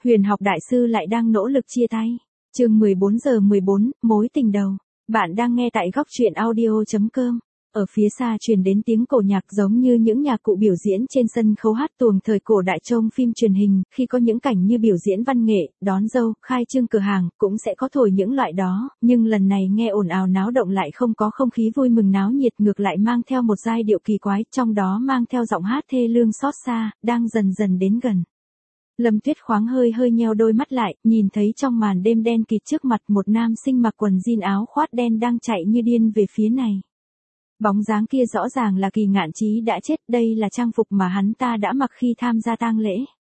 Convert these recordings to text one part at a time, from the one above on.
Huyền học đại sư lại đang nỗ lực chia tay. Chương 14:14, mối tình đầu. Bạn đang nghe tại góc truyện audio.com. Ở phía xa truyền đến tiếng cổ nhạc giống như những nhạc cụ biểu diễn trên sân khấu hát tuồng thời cổ đại trong phim truyền hình, khi có những cảnh như biểu diễn văn nghệ, đón dâu, khai trương cửa hàng, cũng sẽ có thổi những loại đó, nhưng lần này nghe ồn ào náo động lại không có không khí vui mừng náo nhiệt, ngược lại mang theo một giai điệu kỳ quái, trong đó mang theo giọng hát thê lương xót xa, đang dần dần đến gần. Lâm Tuyết Khoáng hơi nheo đôi mắt lại, nhìn thấy trong màn đêm đen kịt trước mặt một nam sinh mặc quần jean áo khoát đen đang chạy như điên về phía này. Bóng dáng kia rõ ràng là Kỳ Ngạn Chí đã chết, đây là trang phục mà hắn ta đã mặc khi tham gia tang lễ.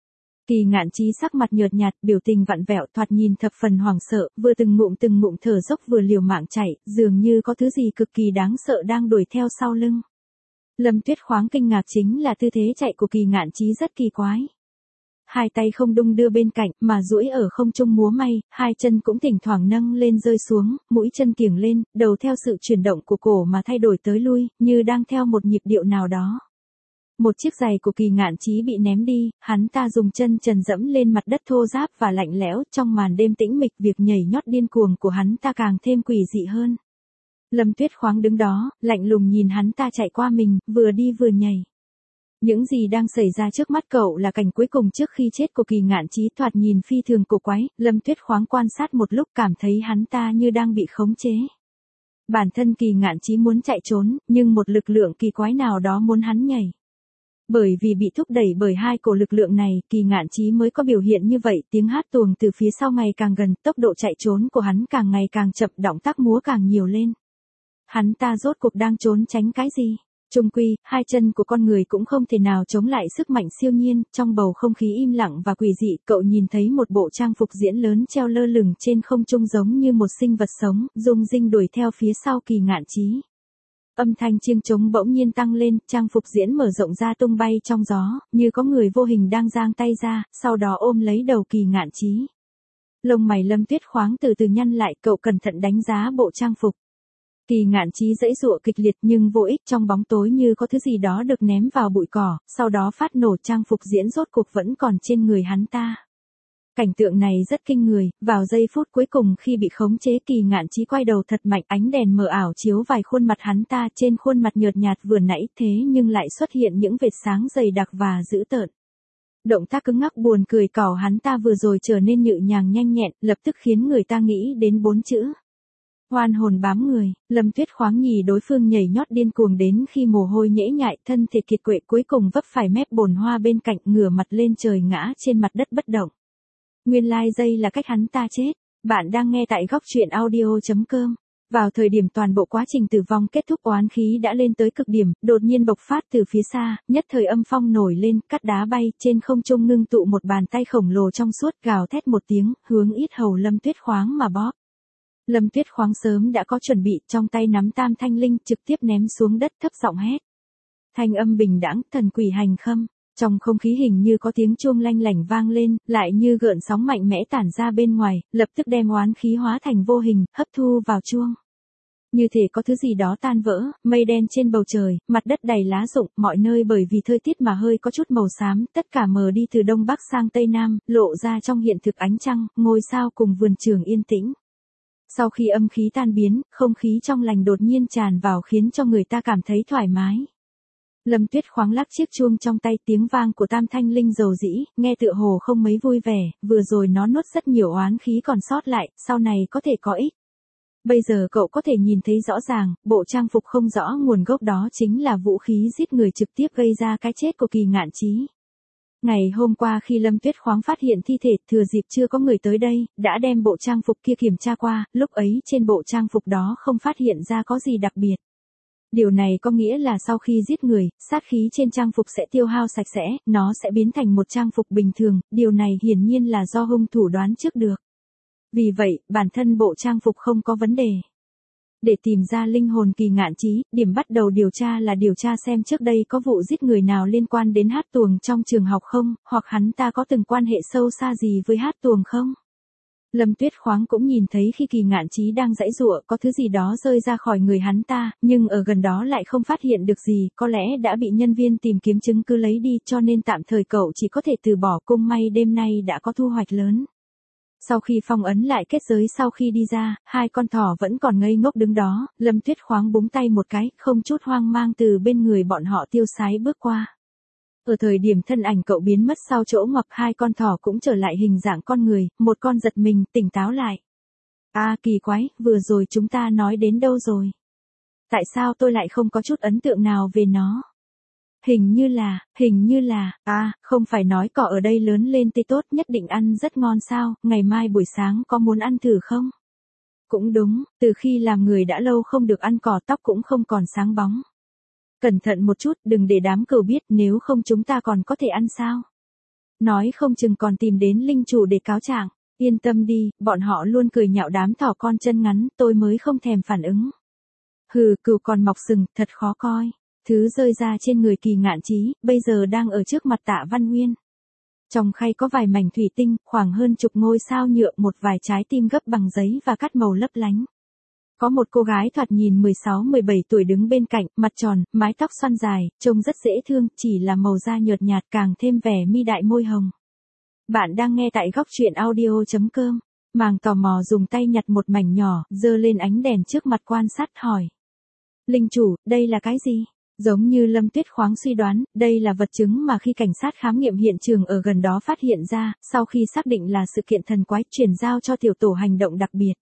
Kỳ Ngạn Chí sắc mặt nhợt nhạt, biểu tình vặn vẹo, thoạt nhìn thập phần hoảng sợ, vừa từng ngụm thở dốc vừa liều mạng chạy, dường như có thứ gì cực kỳ đáng sợ đang đuổi theo sau lưng. Lâm Tuyết Khoáng kinh ngạc chính là tư thế chạy của Kỳ Ngạn Chí rất kỳ quái. Hai tay không đung đưa bên cạnh mà duỗi ở không trung múa may, hai chân cũng thỉnh thoảng nâng lên rơi xuống, mũi chân kiểng lên, đầu theo sự chuyển động của cổ mà thay đổi tới lui, như đang theo một nhịp điệu nào đó. Một chiếc giày của Kỳ Ngạn Chí bị ném đi, hắn ta dùng chân trần dẫm lên mặt đất thô ráp và lạnh lẽo, trong màn đêm tĩnh mịch việc nhảy nhót điên cuồng của hắn ta càng thêm quỷ dị hơn. Lâm Tuyết Khoáng đứng đó, lạnh lùng nhìn hắn ta chạy qua mình, vừa đi vừa nhảy. Những gì đang xảy ra trước mắt cậu là cảnh cuối cùng trước khi chết của Kỳ Ngạn Chí, thoạt nhìn phi thường cổ quái. Lâm Tuyết Khoáng quan sát một lúc cảm thấy hắn ta như đang bị khống chế. Bản thân Kỳ Ngạn Chí muốn chạy trốn, nhưng một lực lượng kỳ quái nào đó muốn hắn nhảy. Bởi vì bị thúc đẩy bởi hai cổ lực lượng này, Kỳ Ngạn Chí mới có biểu hiện như vậy, tiếng hát tuồng từ phía sau ngày càng gần, tốc độ chạy trốn của hắn càng ngày càng chậm, động tác múa càng nhiều lên. Hắn ta rốt cuộc đang trốn tránh cái gì? Chung quy, hai chân của con người cũng không thể nào chống lại sức mạnh siêu nhiên, trong bầu không khí im lặng và quỷ dị, cậu nhìn thấy một bộ trang phục diễn lớn treo lơ lửng trên không trung giống như một sinh vật sống, rung rinh đuổi theo phía sau Kỳ Ngạn Chí. Âm thanh chiêng trống bỗng nhiên tăng lên, trang phục diễn mở rộng ra tung bay trong gió, như có người vô hình đang giang tay ra, sau đó ôm lấy đầu Kỳ Ngạn Chí. Lông mày Lâm Tuyết Khoáng từ từ nhăn lại, cậu cẩn thận đánh giá bộ trang phục. Kỳ Ngạn Chí giãy giụa kịch liệt nhưng vô ích, trong bóng tối như có thứ gì đó được ném vào bụi cỏ, sau đó phát nổ, trang phục diễn rốt cuộc vẫn còn trên người hắn ta. Cảnh tượng này rất kinh người, vào giây phút cuối cùng khi bị khống chế Kỳ Ngạn Chí quay đầu thật mạnh, ánh đèn mờ ảo chiếu vài khuôn mặt hắn ta, trên khuôn mặt nhợt nhạt vừa nãy thế nhưng lại xuất hiện những vệt sáng dày đặc và dữ tợn. Động tác cứng ngắc buồn cười cỏ hắn ta vừa rồi trở nên nhự nhàng nhanh nhẹn, lập tức khiến người ta nghĩ đến 4 chữ. Hoan hồn bám người. Lâm Tuyết Khoáng nhìn đối phương nhảy nhót điên cuồng đến khi mồ hôi nhễ nhại, thân thể kiệt quệ, cuối cùng vấp phải mép bồn hoa bên cạnh, ngửa mặt lên trời ngã trên mặt đất bất động. Nguyên lai đây là cách hắn ta chết. Bạn đang nghe tại góc truyện audio.com. Vào thời điểm toàn bộ quá trình tử vong kết thúc, oán khí đã lên tới cực điểm, đột nhiên bộc phát từ phía xa, nhất thời âm phong nổi lên, cát đá bay, trên không trung ngưng tụ một bàn tay khổng lồ trong suốt, gào thét một tiếng, hướng yết hầu Lâm Tuyết Khoáng mà bóp. Lâm Tuyết Khoáng sớm đã có chuẩn bị, trong tay nắm tam thanh linh, trực tiếp ném xuống đất, thấp giọng hét. Thanh âm bình đãng, thần quỷ hành khâm. Trong không khí hình như có tiếng chuông lanh lảnh vang lên, lại như gợn sóng mạnh mẽ tản ra bên ngoài, lập tức đem oán khí hóa thành vô hình, hấp thu vào chuông. Như thể có thứ gì đó tan vỡ, mây đen trên bầu trời, mặt đất đầy lá rụng, mọi nơi bởi vì thời tiết mà hơi có chút màu xám, tất cả mờ đi từ đông bắc sang tây nam, lộ ra trong hiện thực ánh trăng, ngôi sao cùng vườn trường yên tĩnh. Sau khi âm khí tan biến, không khí trong lành đột nhiên tràn vào khiến cho người ta cảm thấy thoải mái. Lâm Tuyết Khoáng lắc chiếc chuông trong tay, tiếng vang của tam thanh linh dầu dĩ, nghe tựa hồ không mấy vui vẻ, vừa rồi nó nuốt rất nhiều oán khí còn sót lại, sau này có thể có ích. Bây giờ cậu có thể nhìn thấy rõ ràng, bộ trang phục không rõ nguồn gốc đó chính là vũ khí giết người trực tiếp gây ra cái chết của Kỳ Ngạn Chí. Ngày hôm qua khi Lâm Tuyết Khoáng phát hiện thi thể, thừa dịp chưa có người tới đây, đã đem bộ trang phục kia kiểm tra qua, lúc ấy trên bộ trang phục đó không phát hiện ra có gì đặc biệt. Điều này có nghĩa là sau khi giết người, sát khí trên trang phục sẽ tiêu hao sạch sẽ, nó sẽ biến thành một trang phục bình thường, điều này hiển nhiên là do hung thủ đoán trước được. Vì vậy, bản thân bộ trang phục không có vấn đề. Để tìm ra linh hồn Kỳ Ngạn Chí, điểm bắt đầu điều tra là điều tra xem trước đây có vụ giết người nào liên quan đến hát tuồng trong trường học không, hoặc hắn ta có từng quan hệ sâu xa gì với hát tuồng không. Lâm Tuyết Khoáng cũng nhìn thấy khi Kỳ Ngạn Chí đang giãy giụa có thứ gì đó rơi ra khỏi người hắn ta, nhưng ở gần đó lại không phát hiện được gì, có lẽ đã bị nhân viên tìm kiếm chứng cứ lấy đi cho nên tạm thời cậu chỉ có thể từ bỏ. Cũng may đêm nay đã có thu hoạch lớn. Sau khi phong ấn lại kết giới sau khi đi ra, hai con thỏ vẫn còn ngây ngốc đứng đó, Lâm Tuyết Khoáng búng tay một cái, không chút hoang mang từ bên người bọn họ tiêu sái bước qua. Ở thời điểm thân ảnh cậu biến mất sau chỗ ngoặc, hai con thỏ cũng trở lại hình dạng con người, một con giật mình, tỉnh táo lại. Kỳ quái, vừa rồi chúng ta nói đến đâu rồi? Tại sao tôi lại không có chút ấn tượng nào về nó? Hình như là, không phải nói cỏ ở đây lớn lên tươi tốt nhất định ăn rất ngon sao, ngày mai buổi sáng có muốn ăn thử không? Cũng đúng, từ khi làm người đã lâu không được ăn cỏ, tóc cũng không còn sáng bóng. Cẩn thận một chút, đừng để đám cừu biết, nếu không chúng ta còn có thể ăn sao? Nói không chừng còn tìm đến linh chủ để cáo trạng. Yên tâm đi, bọn họ luôn cười nhạo đám thỏ con chân ngắn, tôi mới không thèm phản ứng. Hừ, cừu còn mọc sừng, thật khó coi. Thứ rơi ra trên người Kỳ Ngạn Chí, bây giờ đang ở trước mặt Tạ Văn Nguyên. Trong khay có vài mảnh thủy tinh, khoảng hơn chục ngôi sao nhựa, một vài trái tim gấp bằng giấy và cắt màu lấp lánh. Có một cô gái thoạt nhìn 16-17 tuổi đứng bên cạnh, mặt tròn, mái tóc xoăn dài, trông rất dễ thương, chỉ là màu da nhợt nhạt càng thêm vẻ mi đại môi hồng. Bạn đang nghe tại góc truyện audio.com. Màng tò mò dùng tay nhặt một mảnh nhỏ, giơ lên ánh đèn trước mặt quan sát hỏi. Linh chủ, đây là cái gì? Giống như Lâm Tuyết Khoáng suy đoán, đây là vật chứng mà khi cảnh sát khám nghiệm hiện trường ở gần đó phát hiện ra, sau khi xác định là sự kiện thần quái, chuyển giao cho tiểu tổ hành động đặc biệt.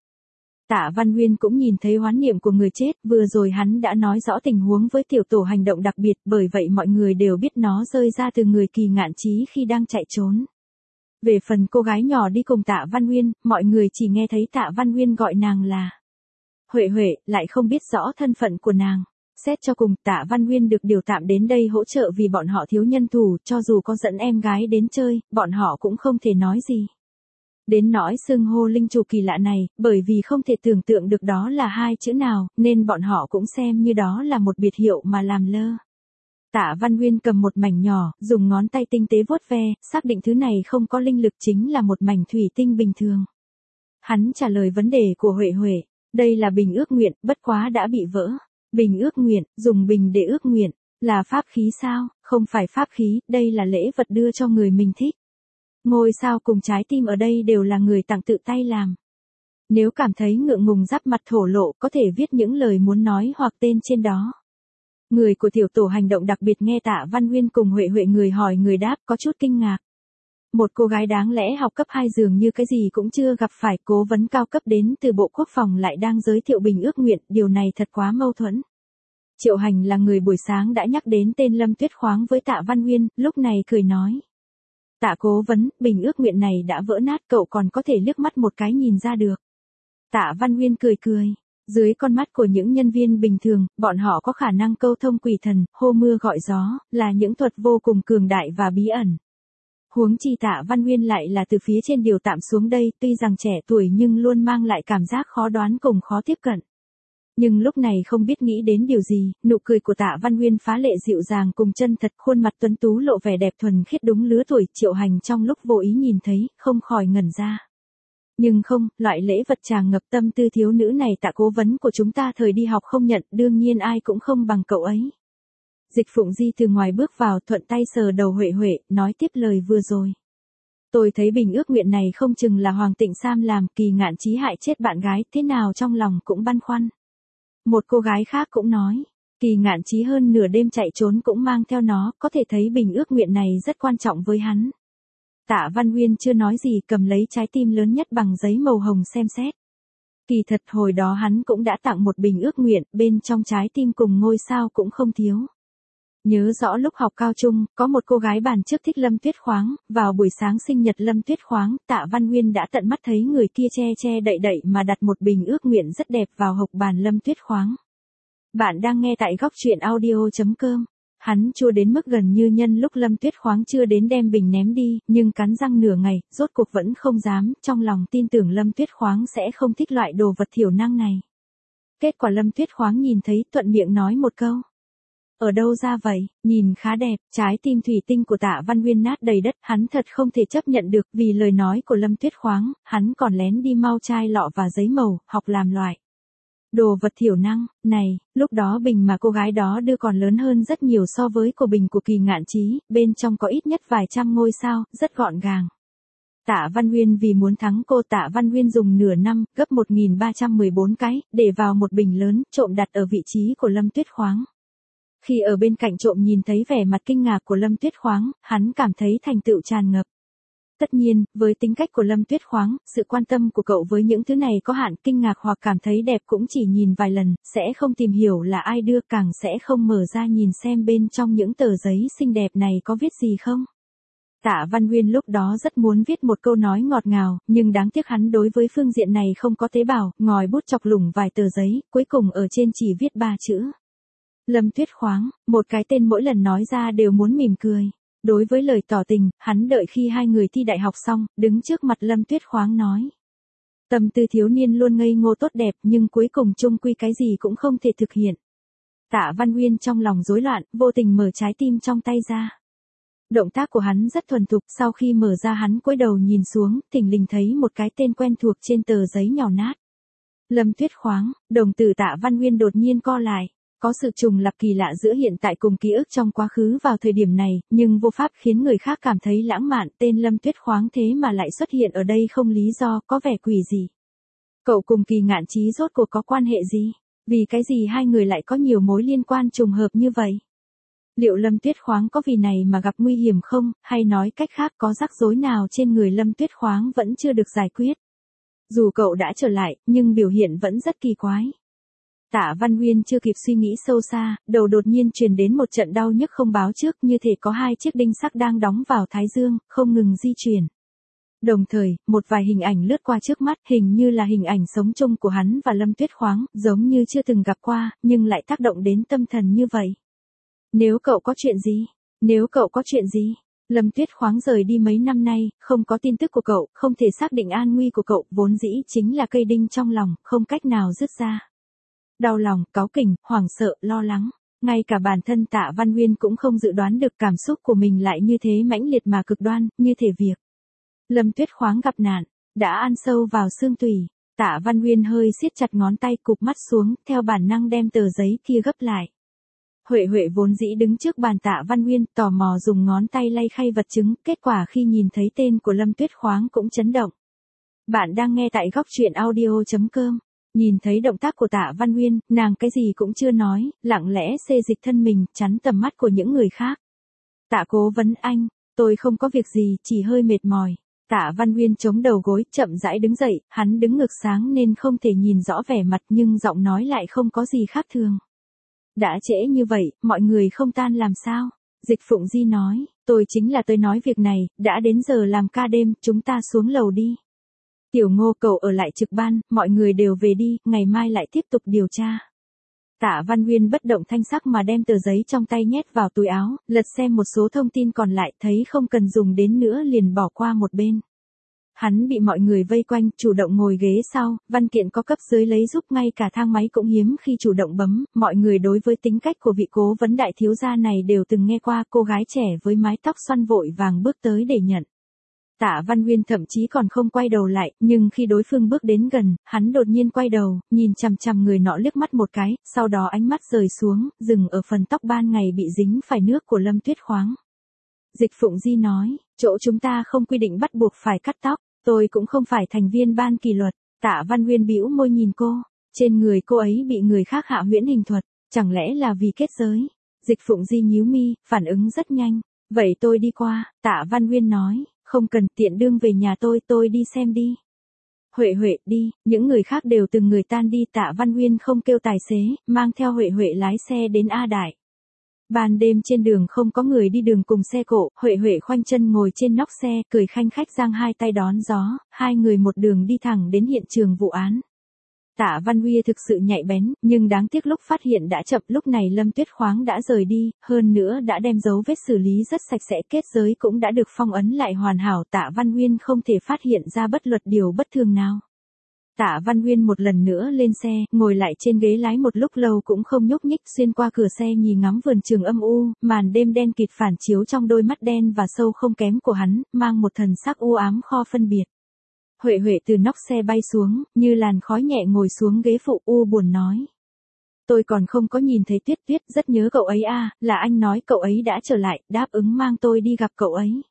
Tạ Văn Nguyên cũng nhìn thấy hoán niệm của người chết, vừa rồi hắn đã nói rõ tình huống với tiểu tổ hành động đặc biệt, bởi vậy mọi người đều biết nó rơi ra từ người Kỳ Ngạn Chí khi đang chạy trốn. Về phần cô gái nhỏ đi cùng Tạ Văn Nguyên, mọi người chỉ nghe thấy Tạ Văn Nguyên gọi nàng là Huệ Huệ, lại không biết rõ thân phận của nàng. Xét cho cùng, Tạ Văn Nguyên được điều tạm đến đây hỗ trợ vì bọn họ thiếu nhân thủ, cho dù có dẫn em gái đến chơi, bọn họ cũng không thể nói gì. Đến nỗi xưng hô linh chủ kỳ lạ này, bởi vì không thể tưởng tượng được đó là hai chữ nào, nên bọn họ cũng xem như đó là một biệt hiệu mà làm lơ. Tạ Văn Nguyên cầm một mảnh nhỏ, dùng ngón tay tinh tế vuốt ve, xác định thứ này không có linh lực, chính là một mảnh thủy tinh bình thường. Hắn trả lời vấn đề của Huệ Huệ, đây là bình ước nguyện, bất quá đã bị vỡ. Bình ước nguyện, dùng bình để ước nguyện, là pháp khí sao? Không phải pháp khí, đây là lễ vật đưa cho người mình thích. Ngôi sao cùng trái tim ở đây đều là người tặng tự tay làm. Nếu cảm thấy ngượng ngùng giáp mặt thổ lộ, có thể viết những lời muốn nói hoặc tên trên đó. Người của tiểu tổ hành động đặc biệt nghe Tạ Văn Nguyên cùng Huệ Huệ người hỏi người đáp, có chút kinh ngạc. Một cô gái đáng lẽ học cấp 2 dường như cái gì cũng chưa gặp phải, cố vấn cao cấp đến từ Bộ Quốc phòng lại đang giới thiệu bình ước nguyện, điều này thật quá mâu thuẫn. Triệu Hành là người buổi sáng đã nhắc đến tên Lâm Tuyết Khoáng với Tạ Văn Nguyên, lúc này cười nói. Tạ cố vấn, bình ước nguyện này đã vỡ nát, cậu còn có thể liếc mắt một cái nhìn ra được. Tạ Văn Nguyên cười cười. Dưới con mắt của những nhân viên bình thường, bọn họ có khả năng câu thông quỷ thần, hô mưa gọi gió, là những thuật vô cùng cường đại và bí ẩn. Huống chi Tạ Văn Nguyên lại là từ phía trên điều tạm xuống đây, tuy rằng trẻ tuổi nhưng luôn mang lại cảm giác khó đoán cùng khó tiếp cận. Nhưng lúc này không biết nghĩ đến điều gì, nụ cười của Tạ Văn Nguyên phá lệ dịu dàng cùng chân thật, khuôn mặt tuấn tú lộ vẻ đẹp thuần khiết đúng lứa tuổi. Triệu Hành trong lúc vô ý nhìn thấy, không khỏi ngẩn ra. Nhưng không, loại lễ vật tràn ngập tâm tư thiếu nữ này Tạ cố vấn của chúng ta thời đi học không nhận, đương nhiên ai cũng không bằng cậu ấy. Dịch Phụng Di từ ngoài bước vào, thuận tay sờ đầu Huệ Huệ, nói tiếp lời vừa rồi. Tôi thấy bình ước nguyện này không chừng là Hoàng Tịnh Sam làm, Kỳ Ngạn Chí hại chết bạn gái, thế nào trong lòng cũng băn khoăn. Một cô gái khác cũng nói, Kỳ Ngạn Chí hơn nửa đêm chạy trốn cũng mang theo nó, có thể thấy bình ước nguyện này rất quan trọng với hắn. Tạ Văn Nguyên chưa nói gì, cầm lấy trái tim lớn nhất bằng giấy màu hồng xem xét. Kỳ thật hồi đó hắn cũng đã tặng một bình ước nguyện, bên trong trái tim cùng ngôi sao cũng không thiếu. Nhớ rõ lúc học cao trung, có một cô gái bàn trước thích Lâm Tuyết Khoáng, vào buổi sáng sinh nhật Lâm Tuyết Khoáng, Tạ Văn Nguyên đã tận mắt thấy người kia che đậy mà đặt một bình ước nguyện rất đẹp vào hộc bàn Lâm Tuyết Khoáng. Bạn đang nghe tại góc truyện audio.com. Hắn chua đến mức gần như nhân lúc Lâm Tuyết Khoáng chưa đến đem bình ném đi, nhưng cắn răng nửa ngày, rốt cuộc vẫn không dám, trong lòng tin tưởng Lâm Tuyết Khoáng sẽ không thích loại đồ vật thiểu năng này. Kết quả Lâm Tuyết Khoáng nhìn thấy, thuận miệng nói một câu. Ở đâu ra vậy, nhìn khá đẹp, trái tim thủy tinh của Tạ Văn Nguyên nát đầy đất, hắn thật không thể chấp nhận được, vì lời nói của Lâm Tuyết Khoáng, hắn còn lén đi mau chai lọ và giấy màu, học làm loại đồ vật thiểu năng, này, lúc đó bình mà cô gái đó đưa còn lớn hơn rất nhiều so với của bình của Kỳ Ngạn Chí, bên trong có ít nhất vài trăm ngôi sao, rất gọn gàng. Tạ Văn Nguyên vì muốn thắng cô, Tạ Văn Nguyên dùng nửa năm, gấp 1314 cái, để vào một bình lớn, trộm đặt ở vị trí của Lâm Tuyết Khoáng. Khi ở bên cạnh trộm nhìn thấy vẻ mặt kinh ngạc của Lâm Tuyết Khoáng, hắn cảm thấy thành tựu tràn ngập. Tất nhiên, với tính cách của Lâm Tuyết Khoáng, sự quan tâm của cậu với những thứ này có hạn, kinh ngạc hoặc cảm thấy đẹp cũng chỉ nhìn vài lần, sẽ không tìm hiểu là ai đưa, càng sẽ không mở ra nhìn xem bên trong những tờ giấy xinh đẹp này có viết gì không. Tạ Văn Nguyên lúc đó rất muốn viết một câu nói ngọt ngào, nhưng đáng tiếc hắn đối với phương diện này không có tế bào, ngòi bút chọc lủng vài tờ giấy, cuối cùng ở trên chỉ viết 3 chữ. Lâm Tuyết Khoáng, một cái tên mỗi lần nói ra đều muốn mỉm cười. Đối với lời tỏ tình, hắn đợi khi hai người thi đại học xong, đứng trước mặt Lâm Tuyết Khoáng nói. Tâm tư thiếu niên luôn ngây ngô tốt đẹp nhưng cuối cùng chung quy cái gì cũng không thể thực hiện. Tạ Văn Nguyên trong lòng rối loạn, vô tình mở trái tim trong tay ra. Động tác của hắn rất thuần thục, sau khi mở ra hắn cúi đầu nhìn xuống, thình lình thấy một cái tên quen thuộc trên tờ giấy nhỏ nát. Lâm Tuyết Khoáng, đồng tử Tạ Văn Nguyên đột nhiên co lại. Có sự trùng lặp kỳ lạ giữa hiện tại cùng ký ức trong quá khứ vào thời điểm này, nhưng vô pháp khiến người khác cảm thấy lãng mạn, tên Lâm Tuyết Khoáng thế mà lại xuất hiện ở đây không lý do, có vẻ quỷ gì. Cậu cùng Kỳ Ngạn Chí rốt cuộc có quan hệ gì? Vì cái gì hai người lại có nhiều mối liên quan trùng hợp như vậy? Liệu Lâm Tuyết Khoáng có vì này mà gặp nguy hiểm không, hay nói cách khác có rắc rối nào trên người Lâm Tuyết Khoáng vẫn chưa được giải quyết? Dù cậu đã trở lại, nhưng biểu hiện vẫn rất kỳ quái. Tạ Văn Nguyên chưa kịp suy nghĩ sâu xa, đầu đột nhiên truyền đến một trận đau nhức không báo trước, như thể có hai chiếc đinh sắt đang đóng vào thái dương, không ngừng di chuyển. Đồng thời, một vài hình ảnh lướt qua trước mắt, hình như là hình ảnh sống chung của hắn và Lâm Tuyết Khoáng, giống như chưa từng gặp qua, nhưng lại tác động đến tâm thần như vậy. Nếu cậu có chuyện gì? Nếu cậu có chuyện gì? Lâm Tuyết Khoáng rời đi mấy năm nay, không có tin tức của cậu, không thể xác định an nguy của cậu, vốn dĩ chính là cây đinh trong lòng, không cách nào dứt ra. Đau lòng, cáu kỉnh, hoảng sợ, lo lắng. Ngay cả bản thân Tạ Văn Nguyên cũng không dự đoán được cảm xúc của mình lại như thế mãnh liệt mà cực đoan, như thể việc Lâm Tuyết Khoáng gặp nạn, đã ăn sâu vào xương tủy. Tạ Văn Nguyên hơi siết chặt ngón tay, cụp mắt xuống, theo bản năng đem tờ giấy kia gấp lại. Huệ Huệ vốn dĩ đứng trước bàn Tạ Văn Nguyên, tò mò dùng ngón tay lay khay vật chứng, kết quả khi nhìn thấy tên của Lâm Tuyết Khoáng cũng chấn động. Bạn đang nghe tại góc truyện audio.com. Nhìn thấy động tác của Tạ Văn Nguyên, nàng cái gì cũng chưa nói, lặng lẽ xê dịch thân mình, chắn tầm mắt của những người khác. Tạ Cố vấn anh, tôi không có việc gì, chỉ hơi mệt mỏi. Tạ Văn Nguyên chống đầu gối, chậm rãi đứng dậy, hắn đứng ngực sáng nên không thể nhìn rõ vẻ mặt nhưng giọng nói lại không có gì khác thường. Đã trễ như vậy, mọi người không tan làm sao? Dịch Phụng Di nói, tôi chính là tới nói việc này, đã đến giờ làm ca đêm, chúng ta xuống lầu đi. Tiểu Ngô cậu ở lại trực ban, mọi người đều về đi, ngày mai lại tiếp tục điều tra. Tạ Văn Nguyên bất động thanh sắc mà đem tờ giấy trong tay nhét vào túi áo, lật xem một số thông tin còn lại, thấy không cần dùng đến nữa liền bỏ qua một bên. Hắn bị mọi người vây quanh, chủ động ngồi ghế sau, văn kiện có cấp dưới lấy giúp, ngay cả thang máy cũng hiếm khi chủ động bấm, mọi người đối với tính cách của vị cố vấn đại thiếu gia này đều từng nghe qua. Cô gái trẻ với mái tóc xoăn vội vàng bước tới để nhận. Tạ Văn Nguyên thậm chí còn không quay đầu lại, nhưng khi đối phương bước đến gần, hắn đột nhiên quay đầu, nhìn chằm chằm người nọ liếc mắt một cái, sau đó ánh mắt rời xuống, dừng ở phần tóc ban ngày bị dính phải nước của Lâm Tuyết Khoáng. Dịch Phụng Di nói, chỗ chúng ta không quy định bắt buộc phải cắt tóc, tôi cũng không phải thành viên ban kỷ luật. Tạ Văn Nguyên bĩu môi nhìn cô, trên người cô ấy bị người khác hạ huyễn hình thuật, chẳng lẽ là vì kết giới? Dịch Phụng Di nhíu mi, phản ứng rất nhanh, vậy tôi đi qua. Tạ Văn Nguyên nói, không cần, tiện đương về nhà tôi đi xem đi. Huệ Huệ đi, những người khác đều từng người tan đi. Tạ Văn Nguyên không kêu tài xế, mang theo Huệ Huệ lái xe đến A Đại. Ban đêm trên đường không có người đi đường cùng xe cộ, Huệ Huệ khoanh chân ngồi trên nóc xe, cười khanh khách giang hai tay đón gió, hai người một đường đi thẳng đến hiện trường vụ án. Tạ Văn Huy thực sự nhạy bén, nhưng đáng tiếc lúc phát hiện đã chậm, lúc này Lâm Tuyết Khoáng đã rời đi, hơn nữa đã đem dấu vết xử lý rất sạch sẽ, kết giới cũng đã được phong ấn lại hoàn hảo, Tạ Văn Nguyên không thể phát hiện ra bất luận điều bất thường nào. Tạ Văn Nguyên một lần nữa lên xe, ngồi lại trên ghế lái một lúc lâu cũng không nhúc nhích, xuyên qua cửa xe nhìn ngắm vườn trường âm u, màn đêm đen kịt phản chiếu trong đôi mắt đen và sâu không kém của hắn, mang một thần sắc u ám khó phân biệt. Huệ Huệ từ nóc xe bay xuống, như làn khói nhẹ ngồi xuống ghế phụ, u buồn nói. Tôi còn không có nhìn thấy Tuyết Tuyết, rất nhớ cậu ấy à, là anh nói cậu ấy đã trở lại, đáp ứng mang tôi đi gặp cậu ấy.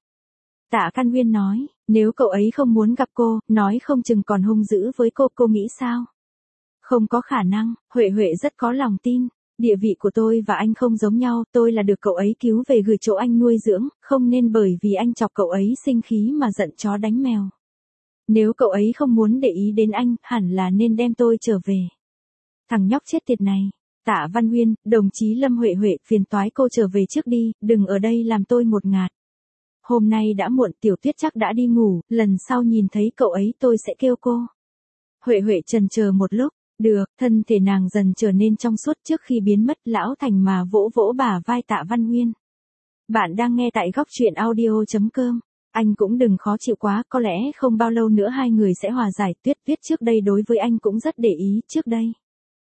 Tạ Căn Nguyên nói, nếu cậu ấy không muốn gặp cô, nói không chừng còn hung dữ với cô nghĩ sao? Không có khả năng, Huệ Huệ rất có lòng tin. Địa vị của tôi và anh không giống nhau, tôi là được cậu ấy cứu về gửi chỗ anh nuôi dưỡng, không nên bởi vì anh chọc cậu ấy sinh khí mà giận chó đánh mèo. Nếu cậu ấy không muốn để ý đến anh, hẳn là nên đem tôi trở về. Thằng nhóc chết tiệt này. Tạ Văn Nguyên, đồng chí Lâm Huệ Huệ, phiền toái cô trở về trước đi, đừng ở đây làm tôi một ngạt. Hôm nay đã muộn, Tiểu Tuyết chắc đã đi ngủ, lần sau nhìn thấy cậu ấy tôi sẽ kêu cô. Huệ Huệ chần chờ một lúc, được, thân thể nàng dần trở nên trong suốt trước khi biến mất, Lão Thành mà vỗ vỗ bả vai Tạ Văn Nguyên. Bạn đang nghe tại góc truyện audio.com. Anh cũng đừng khó chịu quá, có lẽ không bao lâu nữa hai người sẽ hòa giải. Tuyết Tuyết trước đây đối với anh cũng rất để ý, trước đây.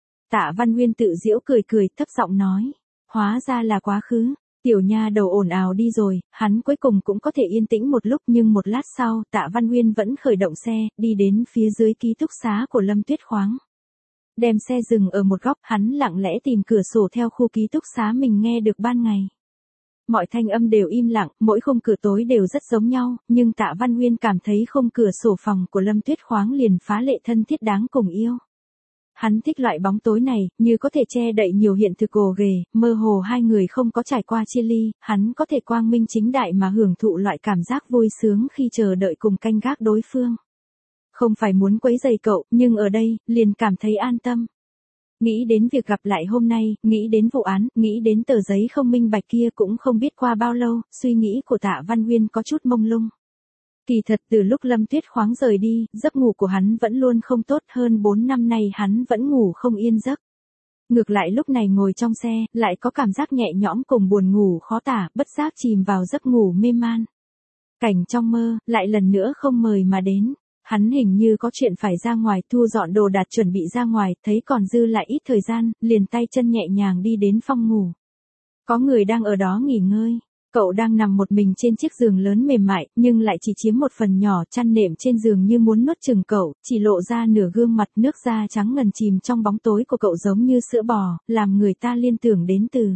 Tạ Văn Nguyên tự giễu cười, thấp giọng nói. Hóa ra là quá khứ. Tiểu nha đầu ồn ào đi rồi, hắn cuối cùng cũng có thể yên tĩnh một lúc, nhưng một lát sau, Tạ Văn Nguyên vẫn khởi động xe, đi đến phía dưới ký túc xá của Lâm Tuyết Khoáng. Đem xe dừng ở một góc, hắn lặng lẽ tìm cửa sổ theo khu ký túc xá mình nghe được ban ngày. Mọi thanh âm đều im lặng, mỗi khung cửa tối đều rất giống nhau, nhưng Tạ Văn Nguyên cảm thấy khung cửa sổ phòng của Lâm Tuyết Khoáng liền phá lệ thân thiết đáng cùng yêu. Hắn thích loại bóng tối này, như có thể che đậy nhiều hiện thực gồ ghề, mơ hồ hai người không có trải qua chia ly, hắn có thể quang minh chính đại mà hưởng thụ loại cảm giác vui sướng khi chờ đợi cùng canh gác đối phương. Không phải muốn quấy rầy cậu, nhưng ở đây, liền cảm thấy an tâm. Nghĩ đến việc gặp lại hôm nay, nghĩ đến vụ án, nghĩ đến tờ giấy không minh bạch kia, cũng không biết qua bao lâu, suy nghĩ của Tạ Văn Nguyên có chút mông lung. Kỳ thật từ lúc Lâm Tuyết Khoáng rời đi, giấc ngủ của hắn vẫn luôn không tốt, hơn 4 năm nay hắn vẫn ngủ không yên giấc. Ngược lại lúc này ngồi trong xe, lại có cảm giác nhẹ nhõm cùng buồn ngủ khó tả, bất giác chìm vào giấc ngủ mê man. Cảnh trong mơ, lại lần nữa không mời mà đến. Hắn hình như có chuyện phải ra ngoài, thu dọn đồ đạc chuẩn bị ra ngoài, thấy còn dư lại ít thời gian, liền tay chân nhẹ nhàng đi đến phòng ngủ. Có người đang ở đó nghỉ ngơi. Cậu đang nằm một mình trên chiếc giường lớn mềm mại, nhưng lại chỉ chiếm một phần nhỏ, chăn nệm trên giường như muốn nuốt chửng cậu, chỉ lộ ra nửa gương mặt, nước da trắng ngần chìm trong bóng tối của cậu giống như sữa bò, làm người ta liên tưởng đến từ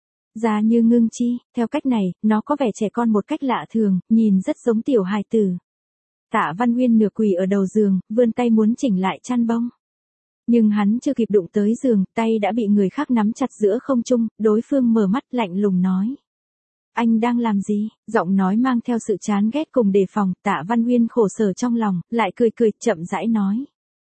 da như ngưng chi, theo cách này, nó có vẻ trẻ con một cách lạ thường, nhìn rất giống tiểu hài tử. Tạ Văn Nguyên nửa quỳ ở đầu giường, vươn tay muốn chỉnh lại chăn bông. Nhưng hắn chưa kịp đụng tới giường, tay đã bị người khác nắm chặt giữa không trung, đối phương mở mắt lạnh lùng nói. Anh đang làm gì? Giọng nói mang theo sự chán ghét cùng đề phòng, Tạ Văn Nguyên khổ sở trong lòng, lại cười, chậm rãi nói.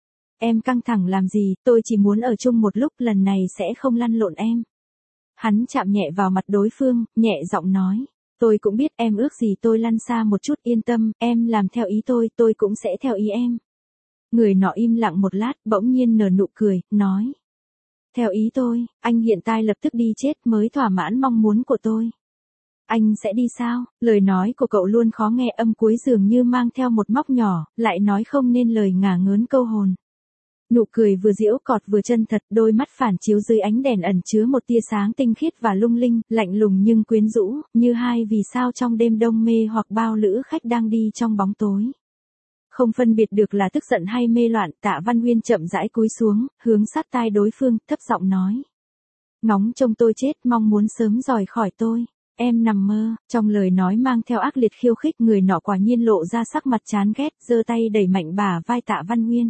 Em căng thẳng làm gì, tôi chỉ muốn ở chung một lúc, lần này sẽ không lăn lộn em. Hắn chạm nhẹ vào mặt đối phương, nhẹ giọng nói. Tôi cũng biết em ước gì tôi lăn xa một chút, yên tâm, em làm theo ý tôi cũng sẽ theo ý em. Người nọ im lặng một lát, bỗng nhiên nở nụ cười, nói. Theo ý tôi, anh hiện tại lập tức đi chết mới thỏa mãn mong muốn của tôi. Anh sẽ đi sao? Lời nói của cậu luôn khó nghe, âm cuối dường như mang theo một móc nhỏ, lại nói không nên lời ngả ngớn câu hồn. Nụ cười vừa giễu cọt vừa chân thật, đôi mắt phản chiếu dưới ánh đèn ẩn chứa một tia sáng tinh khiết và lung linh, lạnh lùng nhưng quyến rũ, như hai vì sao trong đêm đông mê hoặc bao lữ khách đang đi trong bóng tối. Không phân biệt được là tức giận hay mê loạn, Tạ Văn Nguyên chậm rãi cúi xuống, hướng sát tai đối phương, thấp giọng nói. Ngóng trông tôi chết, mong muốn sớm rời khỏi tôi. Em nằm mơ, trong lời nói mang theo ác liệt khiêu khích, người nọ quả nhiên lộ ra sắc mặt chán ghét, giơ tay đẩy mạnh bả vai Tạ Văn Nguyên.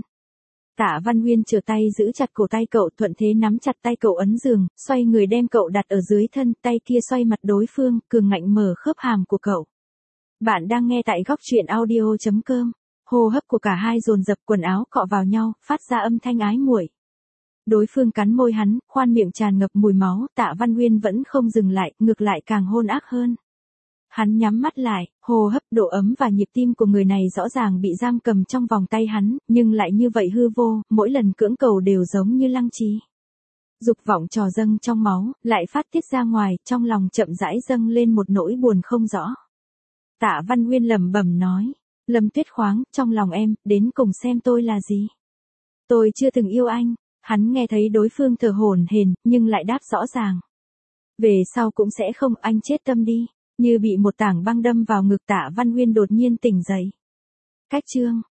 Tạ Văn Nguyên trở tay giữ chặt cổ tay cậu, thuận thế nắm chặt tay cậu ấn giường, xoay người đem cậu đặt ở dưới thân, tay kia xoay mặt đối phương, cường ngạnh mở khớp hàm của cậu. Bạn đang nghe tại góc truyện audio.com. Hô hấp của cả hai dồn dập, quần áo cọ vào nhau, phát ra âm thanh ái muội. Đối phương cắn môi hắn, khoan miệng tràn ngập mùi máu, Tạ Văn Nguyên vẫn không dừng lại, ngược lại càng hôn ác hơn. Hắn nhắm mắt lại, hô hấp, độ ấm và nhịp tim của người này rõ ràng bị giam cầm trong vòng tay hắn, nhưng lại như vậy hư vô, mỗi lần cưỡng cầu đều giống như lăng trì. Dục vọng trào dâng trong máu, lại phát tiết ra ngoài, trong lòng chậm rãi dâng lên một nỗi buồn không rõ. Tạ Văn Nguyên lẩm bẩm nói, Lâm Tuyết Khoáng, trong lòng em, đến cùng xem tôi là gì? Tôi chưa từng yêu anh. Hắn nghe thấy đối phương thở hổn hển, nhưng lại đáp rõ ràng. Về sau cũng sẽ không, anh chết tâm đi. Như bị một tảng băng đâm vào ngực Tạ Văn Uyên đột nhiên tỉnh dậy. Cách chương